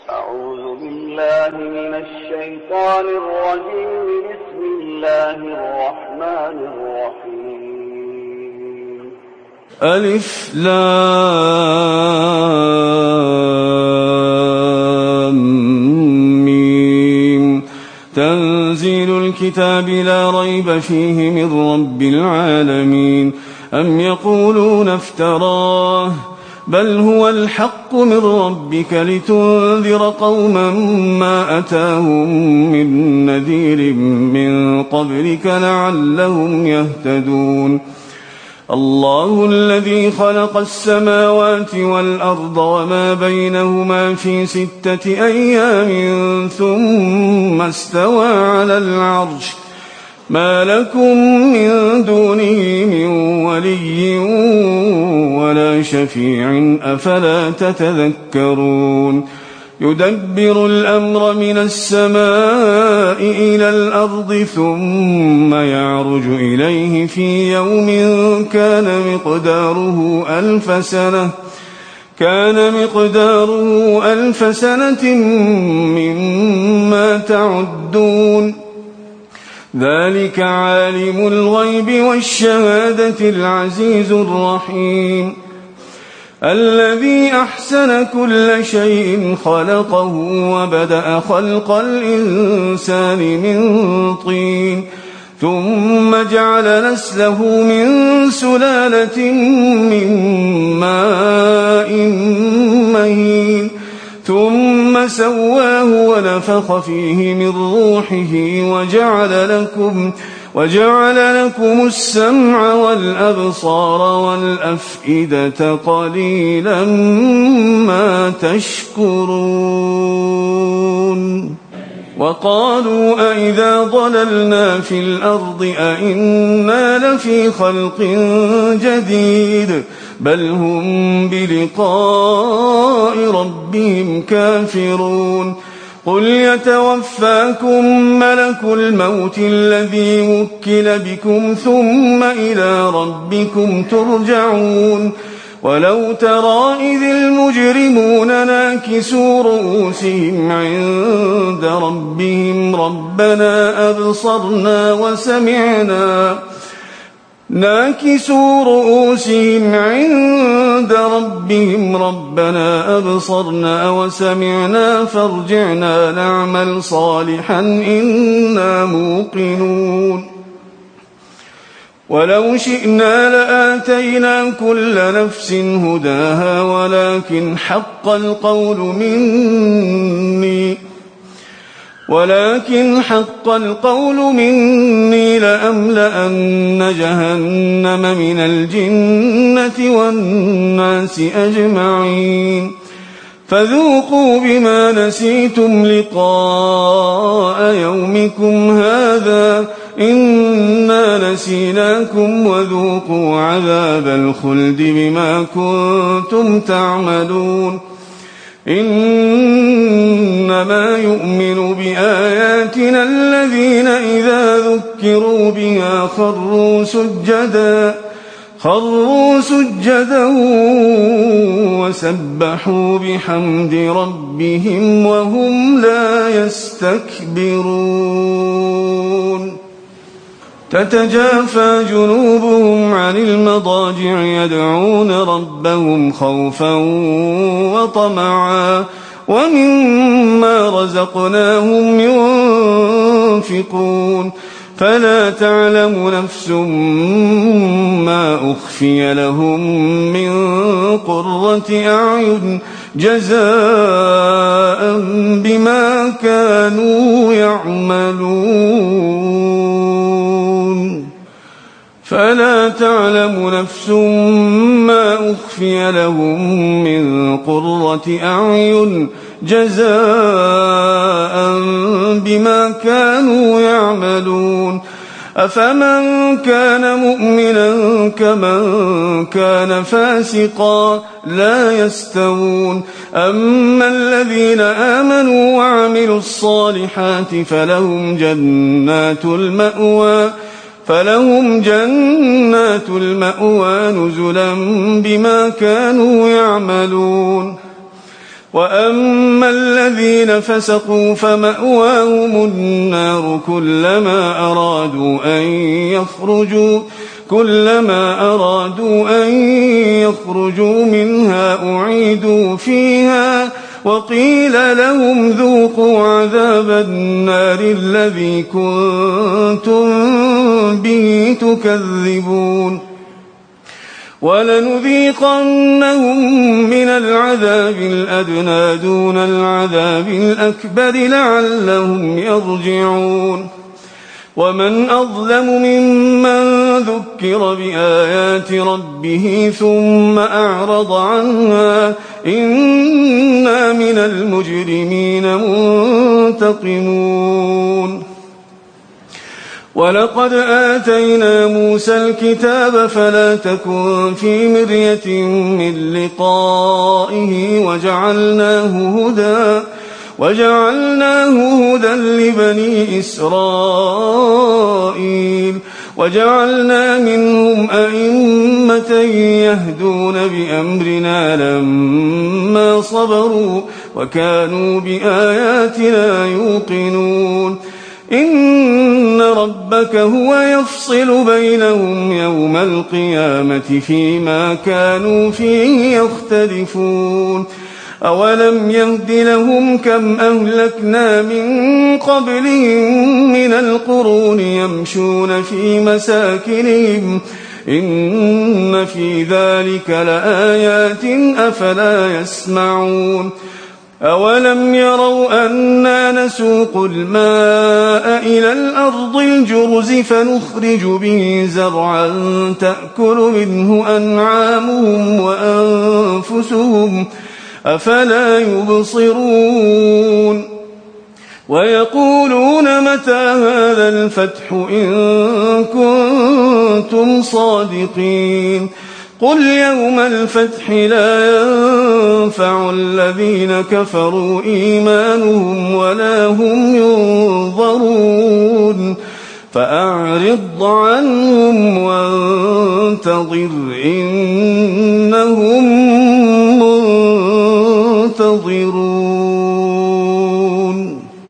أعوذ بالله من الشيطان الرجيم. بسم الله الرحمن الرحيم. ألف لام ميم. تنزيل الكتاب لا ريب فيه من رب العالمين. أم يقولون افتراه بل هو الحق من ربك لتنذر قوما ما أتاهم من نذير من قبلك لعلهم يهتدون. الله الذي خلق السماوات والأرض وما بينهما في 6 أيام ثم استوى على العرش ما لكم من دونه من ولي ولا شفيع أفلا تتذكرون. يدبر الأمر من السماء إلى الأرض ثم يعرج إليه في يوم كان مقداره 1000 سنة مما تعدون. ذلك عالم الغيب والشهادة العزيز الرحيم الذي أحسن كل شيء خلقه وبدأ خلق الإنسان من طين ثم جعل نسله من سلالة من ماء مهين ثم سواه ونفخ فيه من روحه وجعل لكم السمع والأبصار والأفئدة قليلا ما تشكرون. وقالوا أئذا ضللنا في الأرض أئنا لفي خلق جديد بل هم بلقاء ربهم كافرون. قل يتوفاكم ملك الموت الذي وكل بكم ثم إلى ربكم ترجعون. ولو ترى إذ المجرمون ناكسوا رؤوسهم عند ربهم ربنا أبصرنا وسمعنا فارجعنا نعمل صالحا إنا موقنون. ولو شئنا لآتينا كل نفس هداها ولكن حق القول مني لأملأن جهنم من الجنة والناس أجمعين. فذوقوا بما نسيتم لقاء يومكم هذا إنا نسيناكم وذوقوا عذاب الخلد بما كنتم تعملون. إنما يؤمن بآياتنا الذين إذا ذكروا بها خروا سجدا وسبحوا بحمد ربهم وهم لا يستكبرون. تتجافى جنوبهم عن المضاجع يدعون ربهم خوفا وطمعا ومما رزقناهم ينفقون. فلا تعلم نفس ما أخفي لهم من قرة أعين جزاء بما كانوا يعملون. فلا تعلم نفس ما أخفي لهم من قرة أعين جزاء بما كانوا يعملون. أفمن كان مؤمنا كمن كان فاسقا لا يستوون. أما الذين آمنوا وعملوا الصالحات فلهم جنات المأوى نزلا بما كانوا يعملون. وأما الذين فسقوا فمأواهم النار كلما أرادوا أن يخرجوا منها أعيدوا فيها وقيل لهم ذوقوا عذاب النار الذي كنتم به تكذبون ولنذيقنهم من العذاب الأدنى دون العذاب الأكبر لعلهم يرجعون ومن أظلم ممن ذكر بآيات ربه ثم أعرض عنها إنا من المجرمين منتقمون ولقد آتينا موسى الكتاب فلا تكن في مرية من لقائه وجعلناه هدى لبني إسرائيل وجعلنا منهم أئمة يهدون بأمرنا لما صبروا وكانوا بآياتنا يوقنون إن ربك هو يفصل بينهم يوم القيامة فيما كانوا فيه يختلفون أولم يهد لهم كم أهلكنا من قبلهم من القرون يمشون في مساكنهم إن في ذلك لآيات أفلا يسمعون أولم يروا أنا نسوق الماء إلى الأرض الجرز فنخرج به زرعا تأكل منه أنعامهم وأنفسهم أفلا يبصرون ويقولون متى هذا الفتح إن كنتم صادقين قل يوم الفتح لا ينفع الذين كفروا إيمانهم ولا هم ينظرون فأعرض عنهم وانتظر إنهم منتظرون